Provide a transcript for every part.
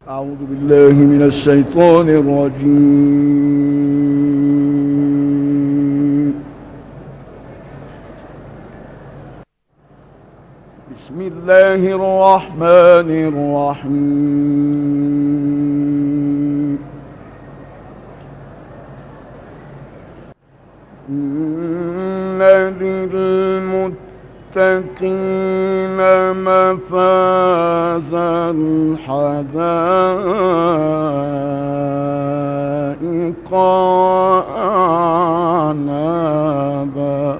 أعوذ بالله من الشيطان الرجيم. بسم الله الرحمن الرحيم. إن للمتقين مفازا حدائق وأعنابا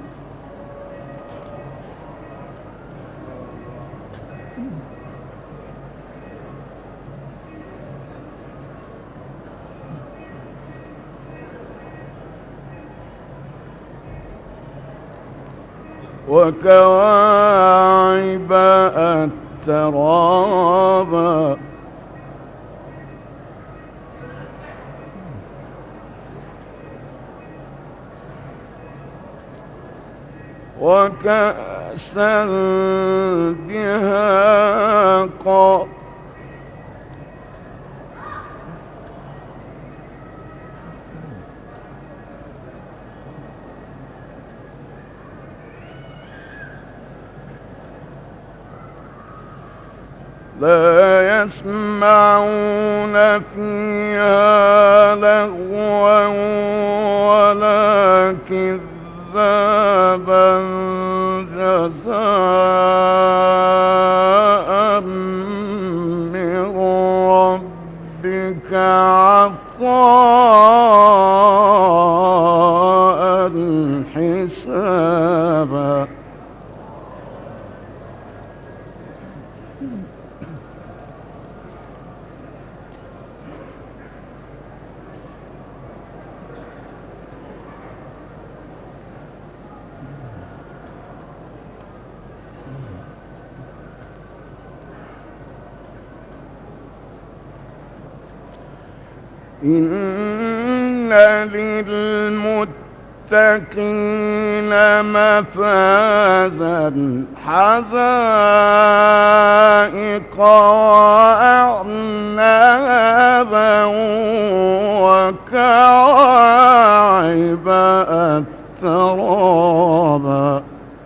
وكواعب أترابا وكأسا دهاقا لا يسمعون فيها لغوا ولا كذابا جزاء من ربك عطاء حسابا. إن للمتقين مفازا حدائق وأعنابا وكواعب أترابا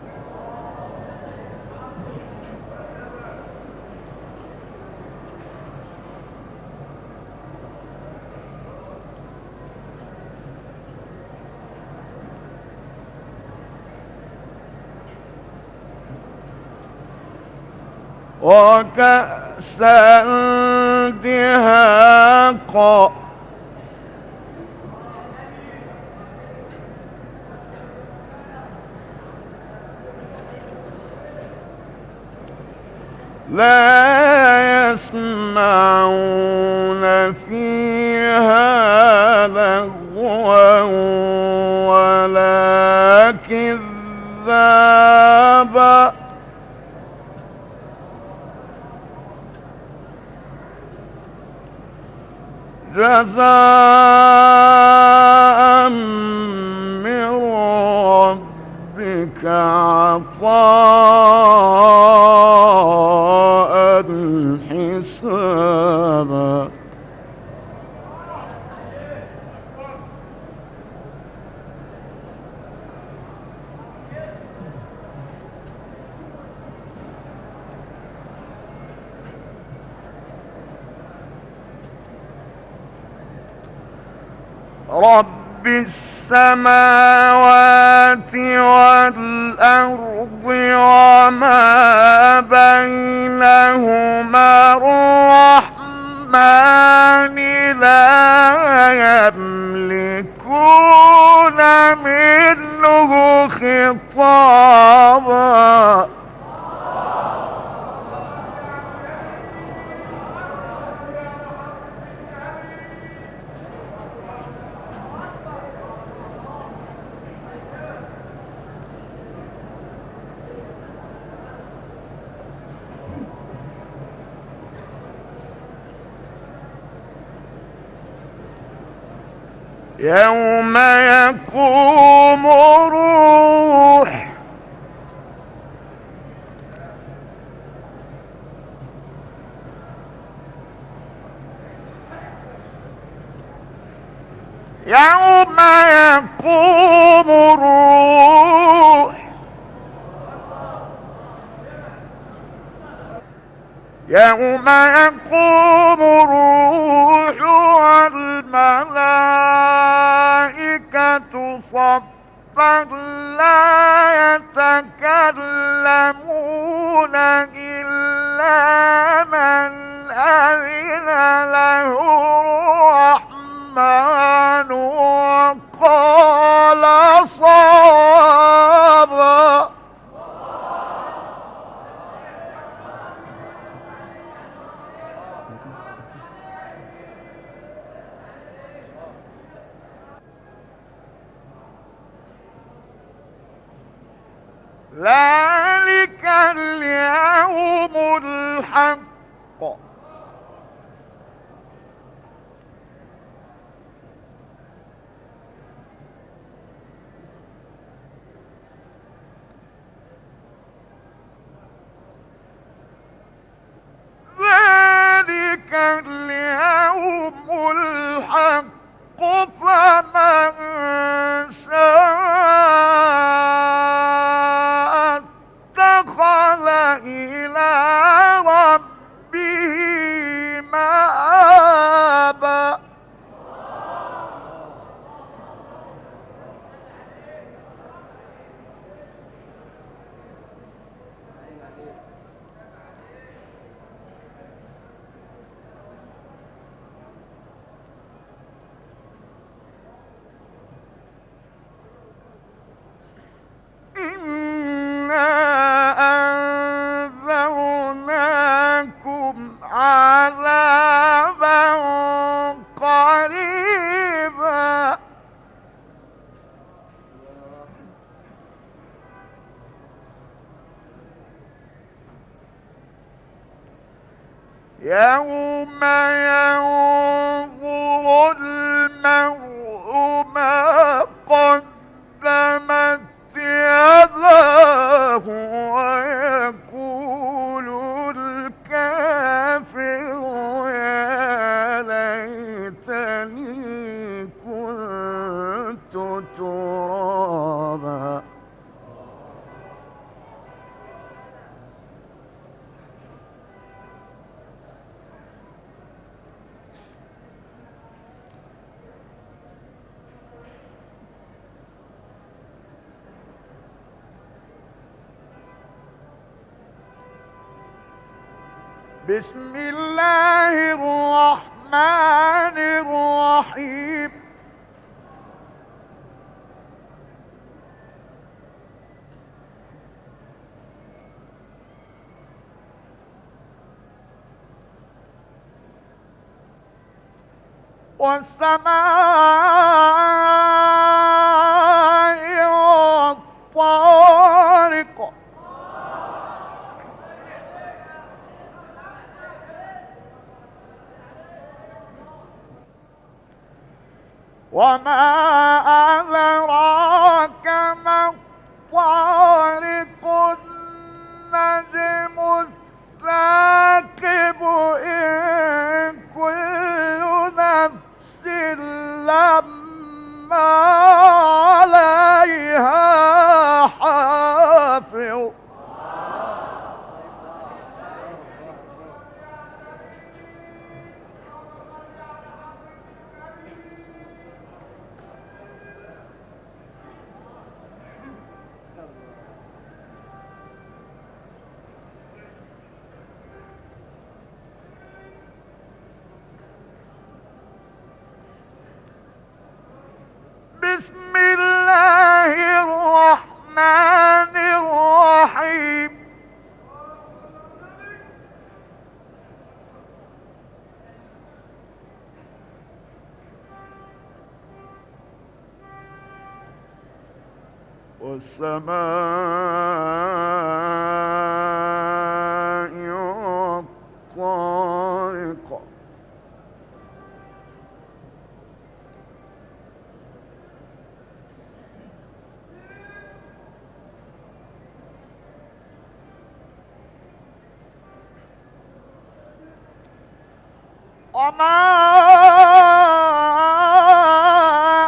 وكأسا دهاقا لا يسمعون فيها لغوا ولا كذابا جزاء من ربك عطاء حسابا. رب السماوات والأرض وما بينهما الرحمن لا يملكون منه خطابا. يوم يقوم الروح يوم يقوم الروح يوم يقوم الروح والملائكة صفا لا يتكلمون إلا من أذن له الرحمن وقال صوابا. ذلك اليوم الحق ذلك اليوم الحق فمن شاء اتخذ إلى ربه مآبا. إنا أنذرناكم عذابا قريبا يوم ينظر المرء ما قدمت يداه ويقول الكافر يا ليتني كنت ترابا. بسم الله الرحمن الرحيم. والسماء والطارق وما أدراك ما الطارق النجم الثاقب إن كل نفس لما عليها حافظ. بسم الله الرحمن الرحيم. والسماء والطارق وما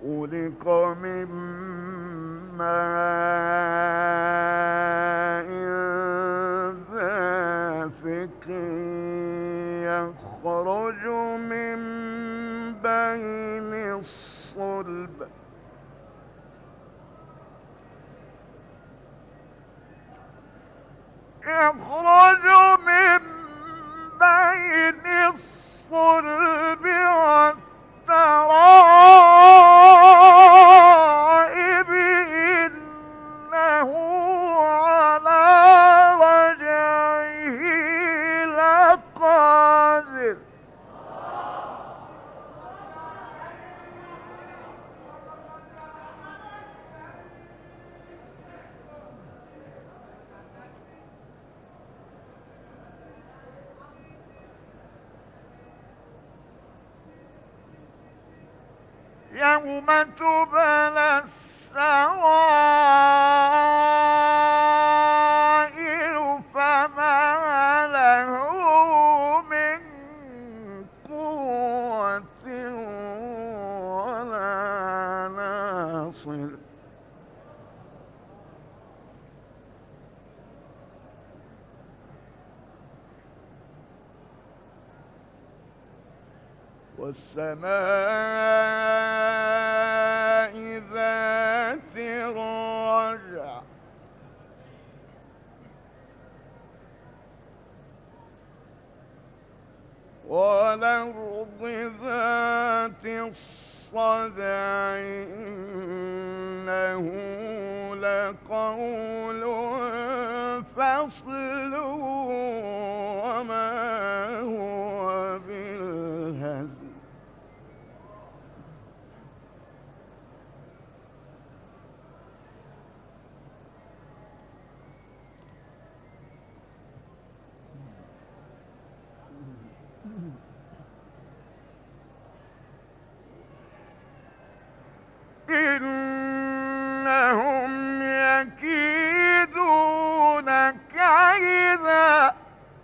خلق من ماء دافق يخرج من بين الصلب يخرج من بين الصلب والترائب إنه على رجعه لقادر يوم تبلى السرائر فما له من قوة ولا ناصر والسماء ذات الرجع والأرض ذات الصدع إنه لقول فصل وما هو بالهزل إنهم يكيدون كيدا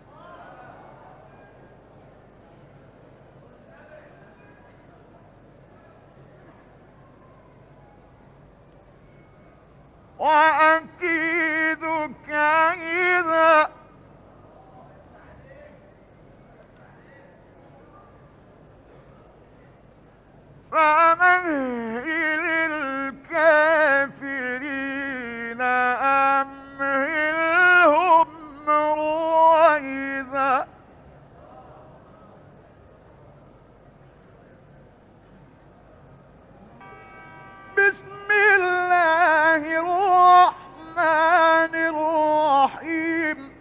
وأكيد كيدا فمهل الكافرين أمهلهم رويدا بسم الله الرحمن الرحيم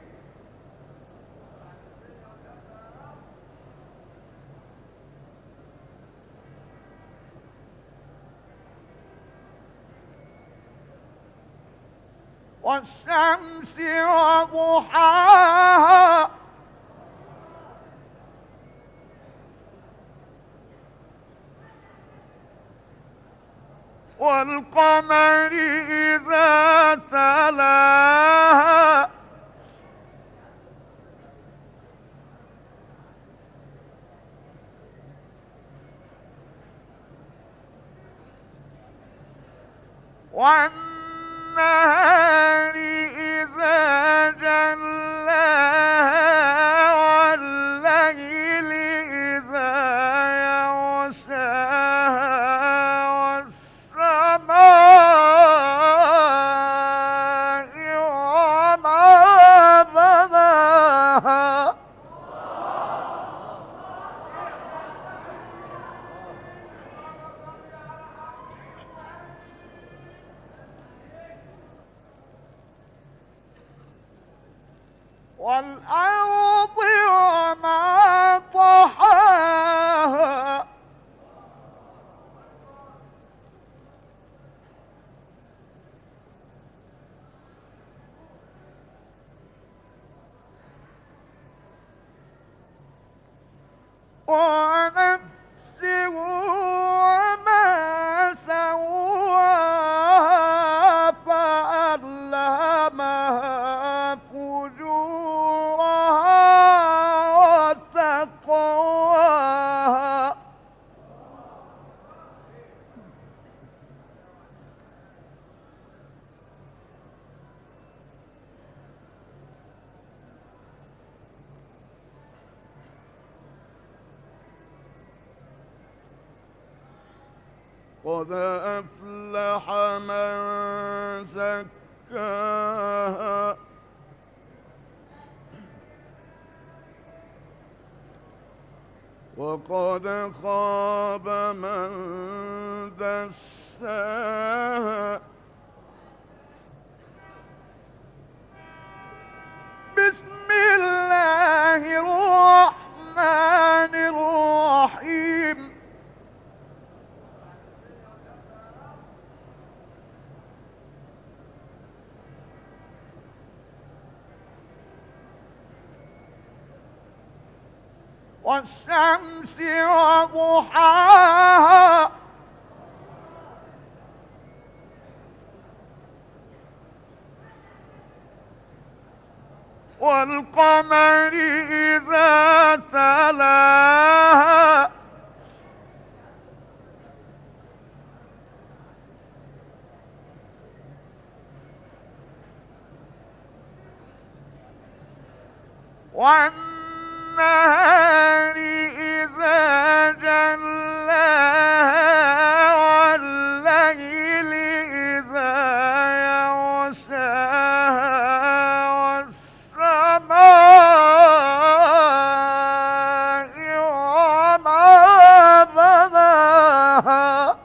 والشمس وضحاها والقمر إذا تلاها والنهار إذا جلاها والليل إذا يغشاها والسماء وما بناها والأرض وما طحاها ونفس وما سواها فألهمها فجورها قد أفلح من زكاها وقد خاب من دساها. بسم الله الرحمن الرحيم. والشمس وضحاها والقمر إذا تلاها والنهار إذا جلاها والليل إذا يغشاها والسماء وما بناها.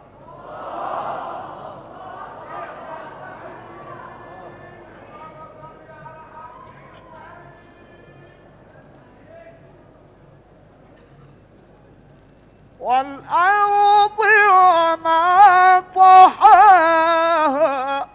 والأرض وما طحاها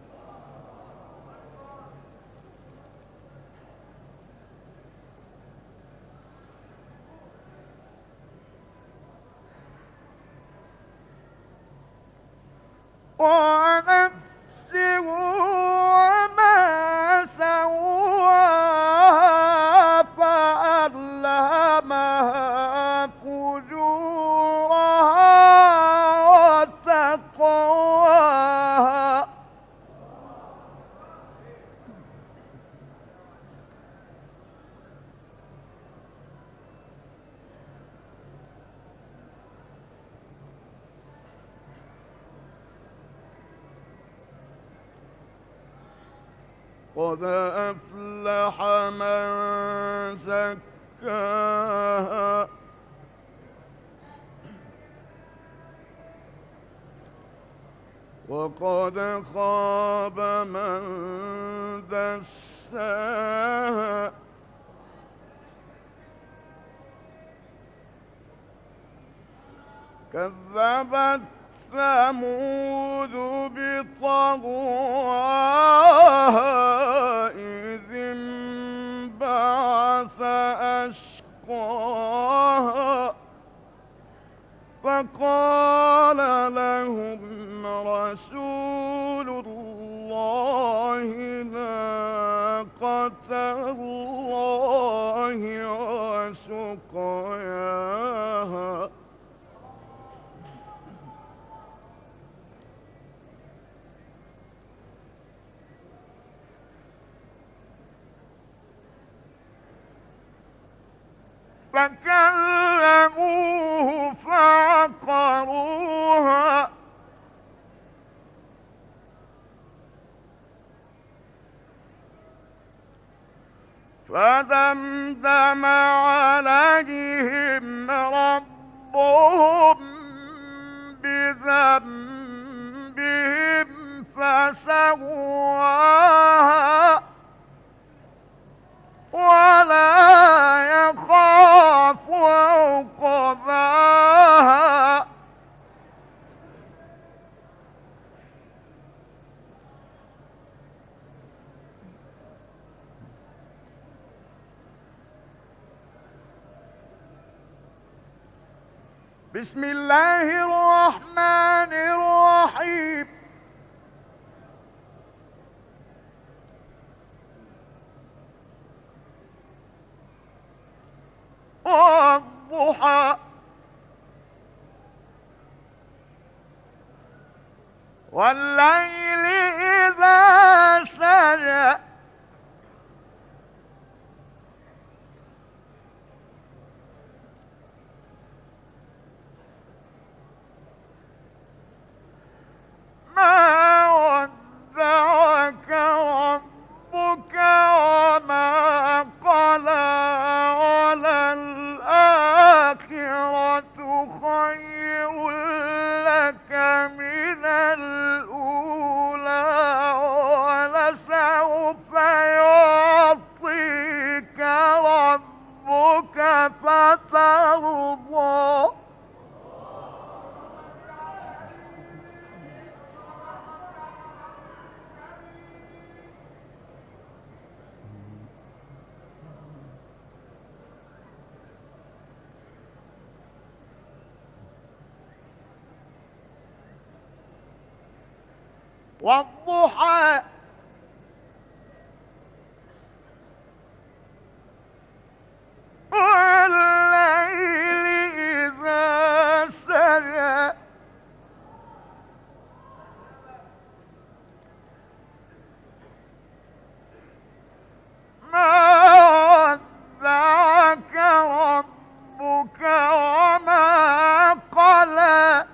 ونفس وما سواها فألهمها فجورها وتقواها. قد أفلح من زكاها وقد خاب من دساها. كذبت ثمود بطغواها إذ انبعث أشقاها فقال لهم رسول الله ناقة الله وسقياها. فكذبوه فعقروها فدمدم عليهم ربهم بذنبهم فسواها ولا يخاف عقباها. بسم الله الرحمن الرحيم. والضحى والليل إذا سجى والضحى والليل إذا سجى ما ودعك ربك وما قلى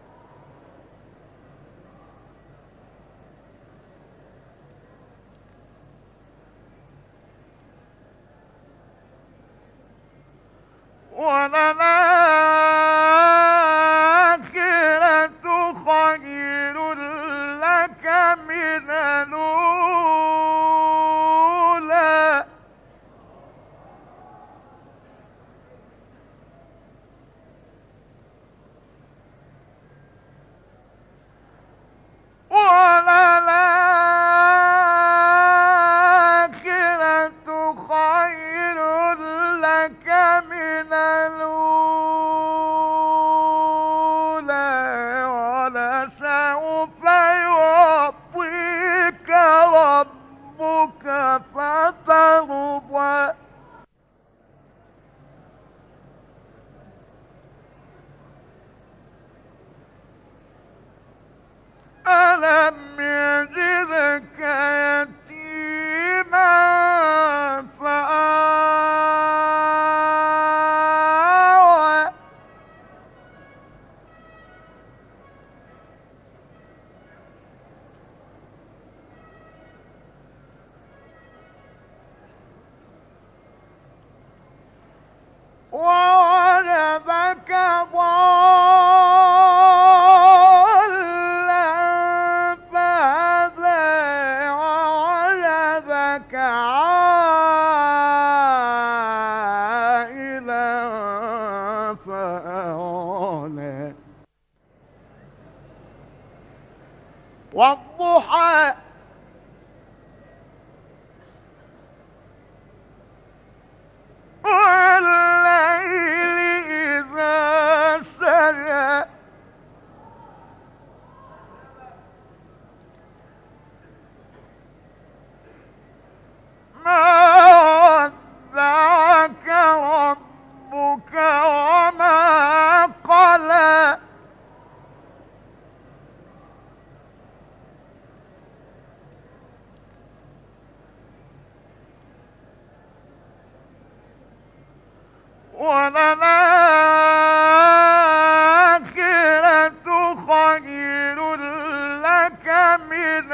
وللآخرة خير لك من الأولى وللآخرة خير لك من الأولى ولسوف يعطيك ربك فترضى ألم يجدك يتيما فآوى ووجدك ضالا فهدى ووجدك عائلا فأغنى والضحى والليل إذا سجى ما ودعك ربك وما قلى وللآخرة خير لك من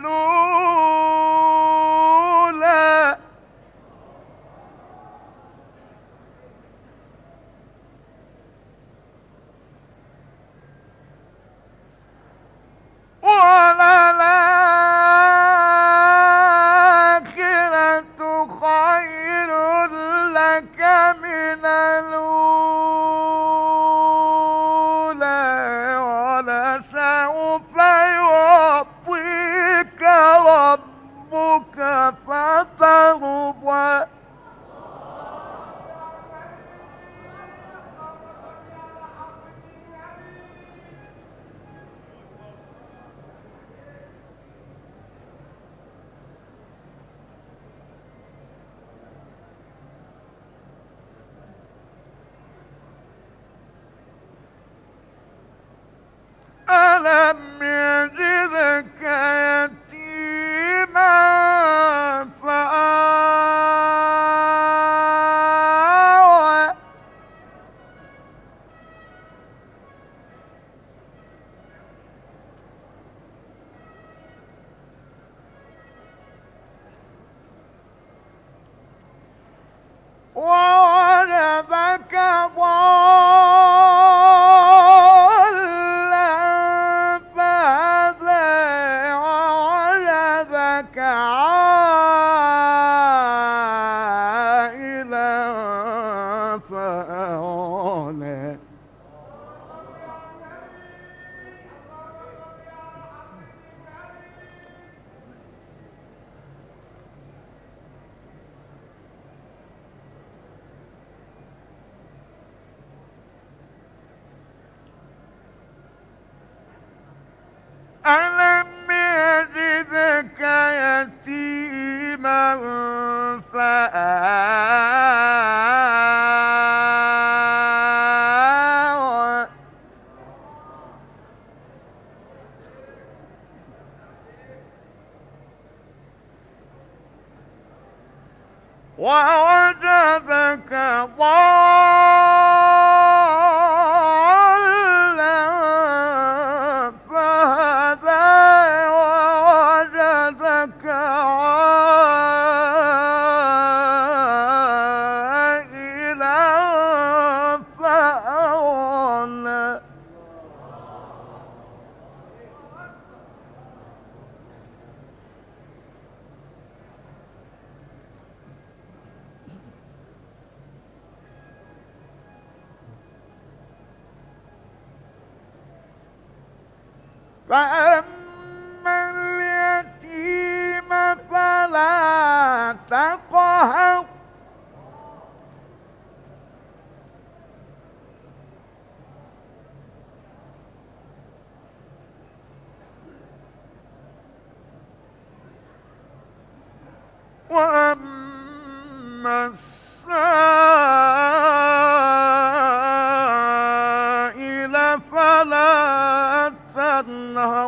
الأولى وللآخرة خير لك من الأولى ولسوف يعطيك ربك فترضى ألم يجدك يتيما فآوى ووجدك ضالا فهدى ووجدك عائلا فأغنى ألم ووجدك ضالا فهدى ووجدك عائلا فأغنى. فأما اليتيم فلا تقهر وأما السائل فلا تنهر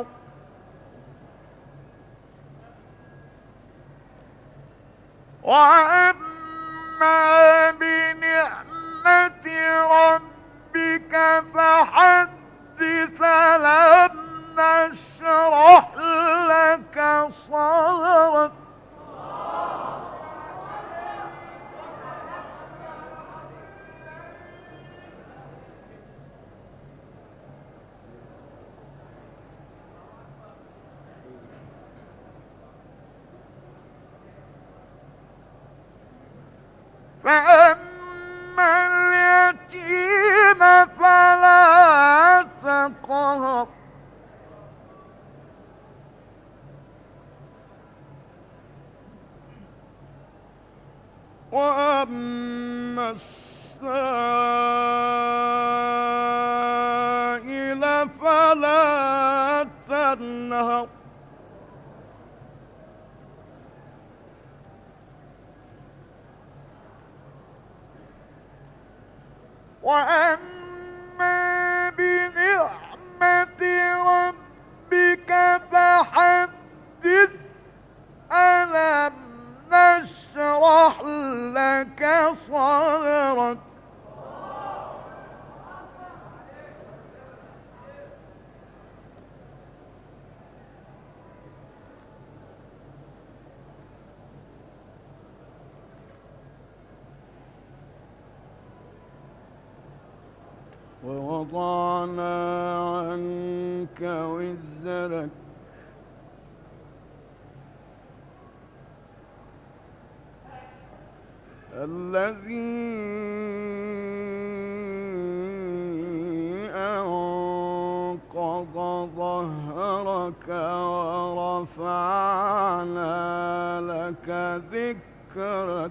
وأما بنعمة ربك فحدث ألم نشرح لك صدرك فأما اليتيم فلا تقهر وأما السائل فلا تنهر وأما بنعمة ربك فحدث ألم نشرح لك صدرك ووضعنا عنك وزرك الذي أنقض ظهرك ورفعنا لك ذكرك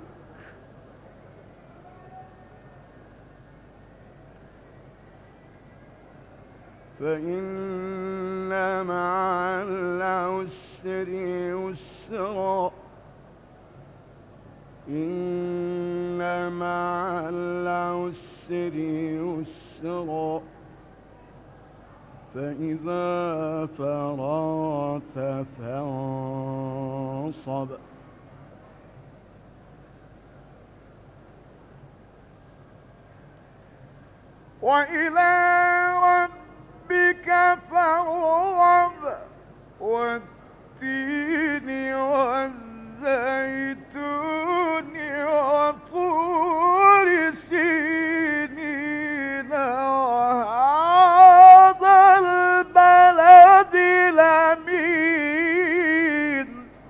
فإن مع العسر يسرا إن مع العسر يسرا فإذا فرغت فانصب وإلى ربك فارغب والتين والزيتون وطور سينين وهذا البلد الأمين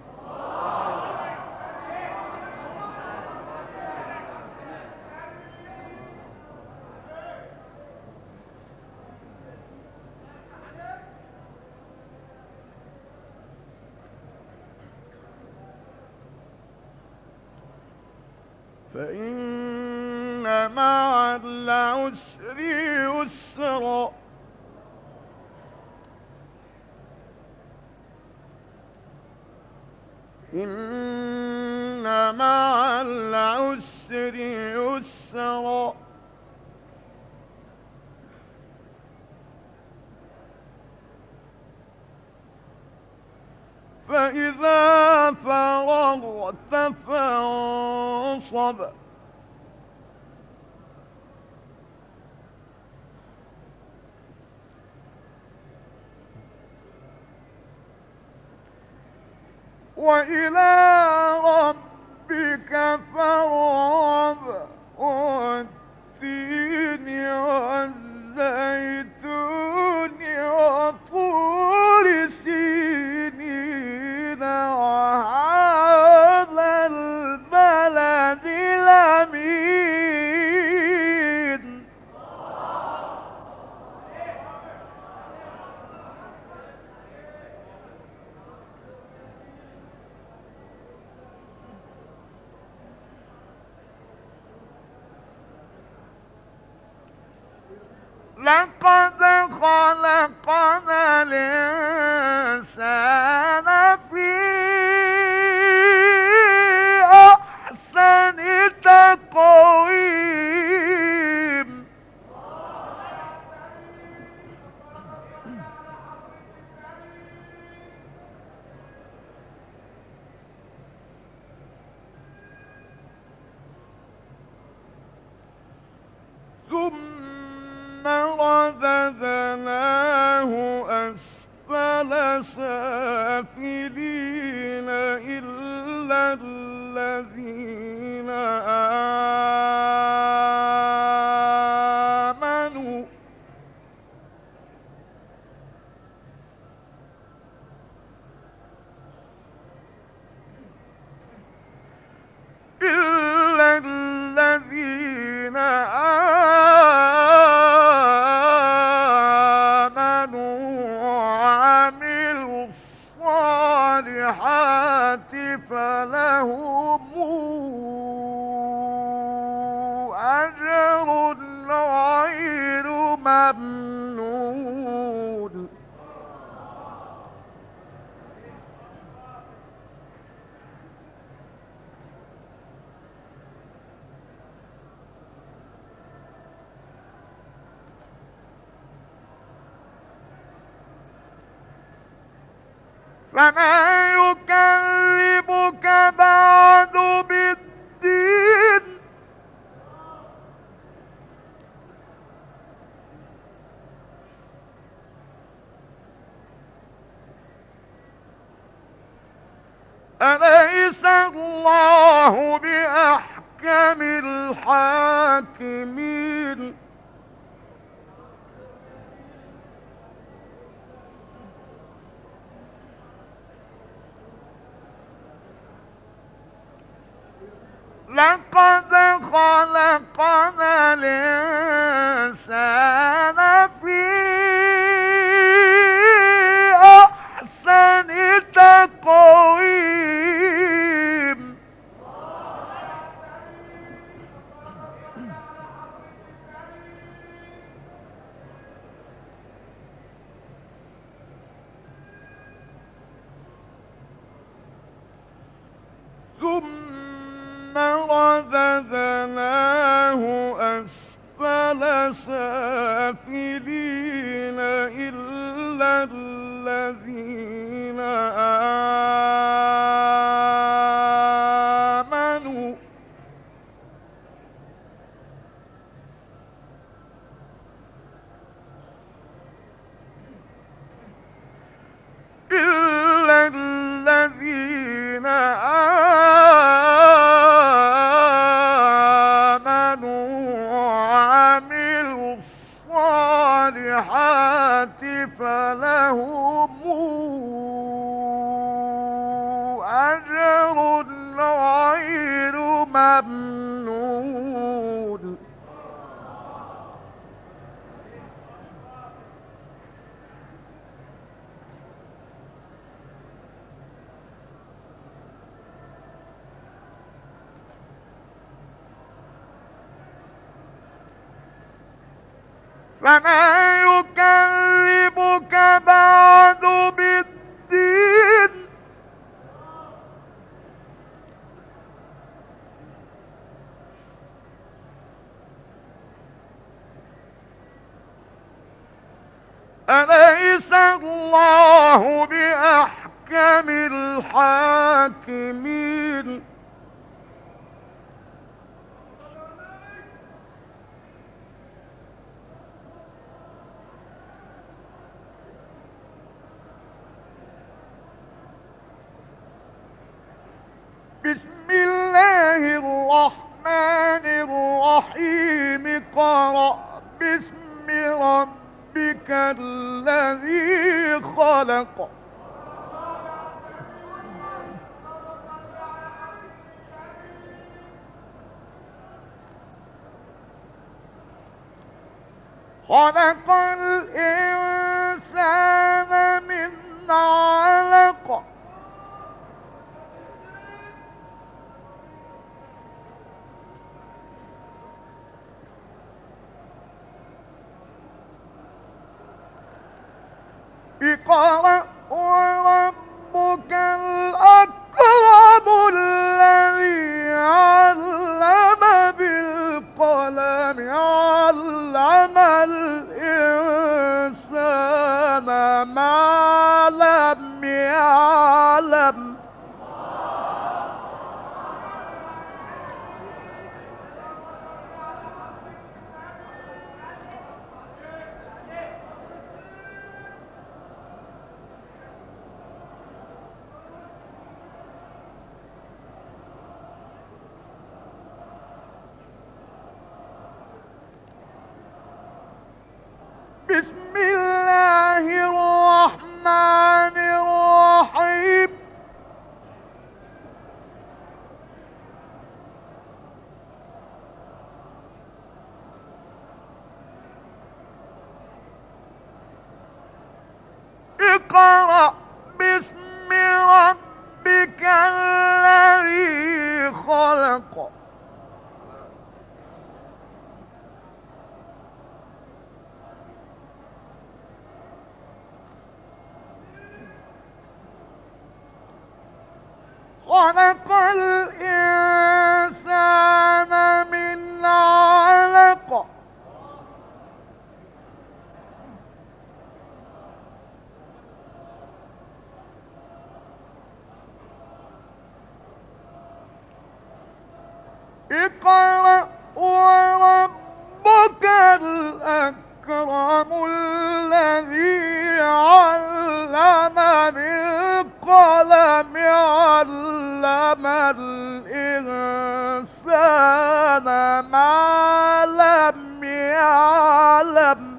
فإن مع العسر يسرا إن مع العسر يسرا فإذا فرغت فأغرت فانصب وإلى ربك فارغب والتين والزيتون وطور سينين وهذا البلد الأمين. لقد خلقنا الإنسان في أحسن تقويم. ثم رددناه أسفل سافلين إلا الذين آمنوا وعملوا الصالحات فلهم أجر غير ممنون. فما يكذبك بعد بالدين أليس الله بأحكم الحاكمين. لقد خلقنا الإنسان في أحسن تقويم. ثم رددناه أسفل سافلين إلا الذين آمنوا إلا الذين وعملوا الصالحات فلهم أجر غير ممنون. فما يكذبك بعد بالدين أليس الله بأحكم أحكم الحاكمين. بسم الله الرحمن الرحيم. اقرأ باسم ربك الذي خلق. خلق الإنسان من علق. اقرأ وربك الأكرم الذي علم بالقلم علم الإنسان ما لم يعلم. بسم الله الرحمن الرحيم. اقرأ باسم ربك الذي خلق. خلق الإنسان من علق. اقرأ وربك الأكرم الذي علم بالقلم علم الإنسان ما لم يعلم.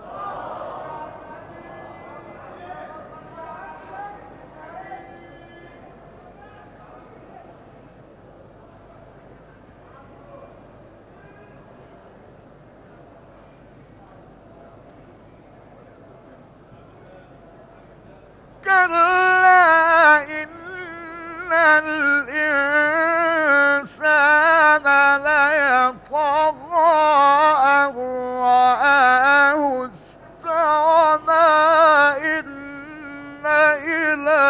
كلا إن الإنسان ليطغى أن رآه استغنى إن إلى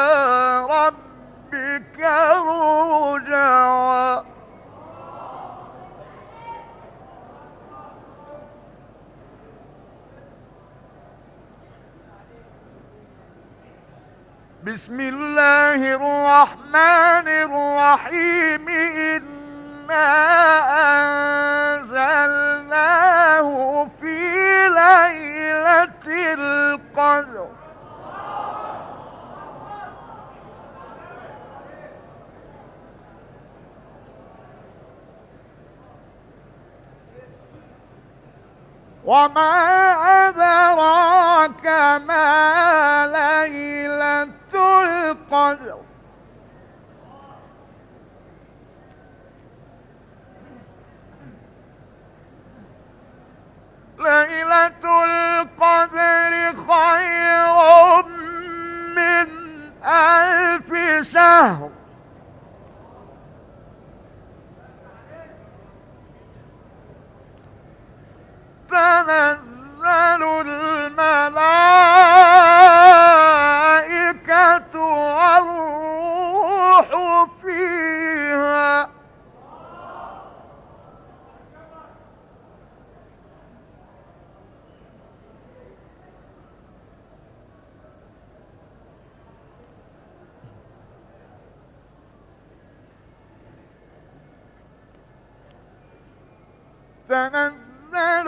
ربك الرجعى. بسم الله الرحمن الرحيم. إنا أنزلناه في ليلة القدر. وما أدراك ما ليلة القدر. ليلة القدر خير من 1000 شهر. تنزل الملائكة والروح فيها تنزل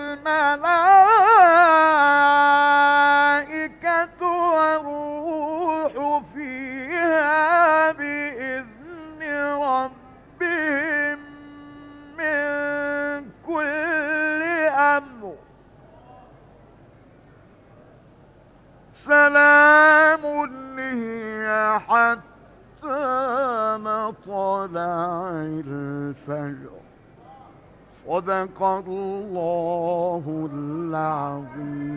الملائكة والروح فيها بإذن ربهم من كل أمر سلام هي حتى مطلع الفجر صدق الله العظيم.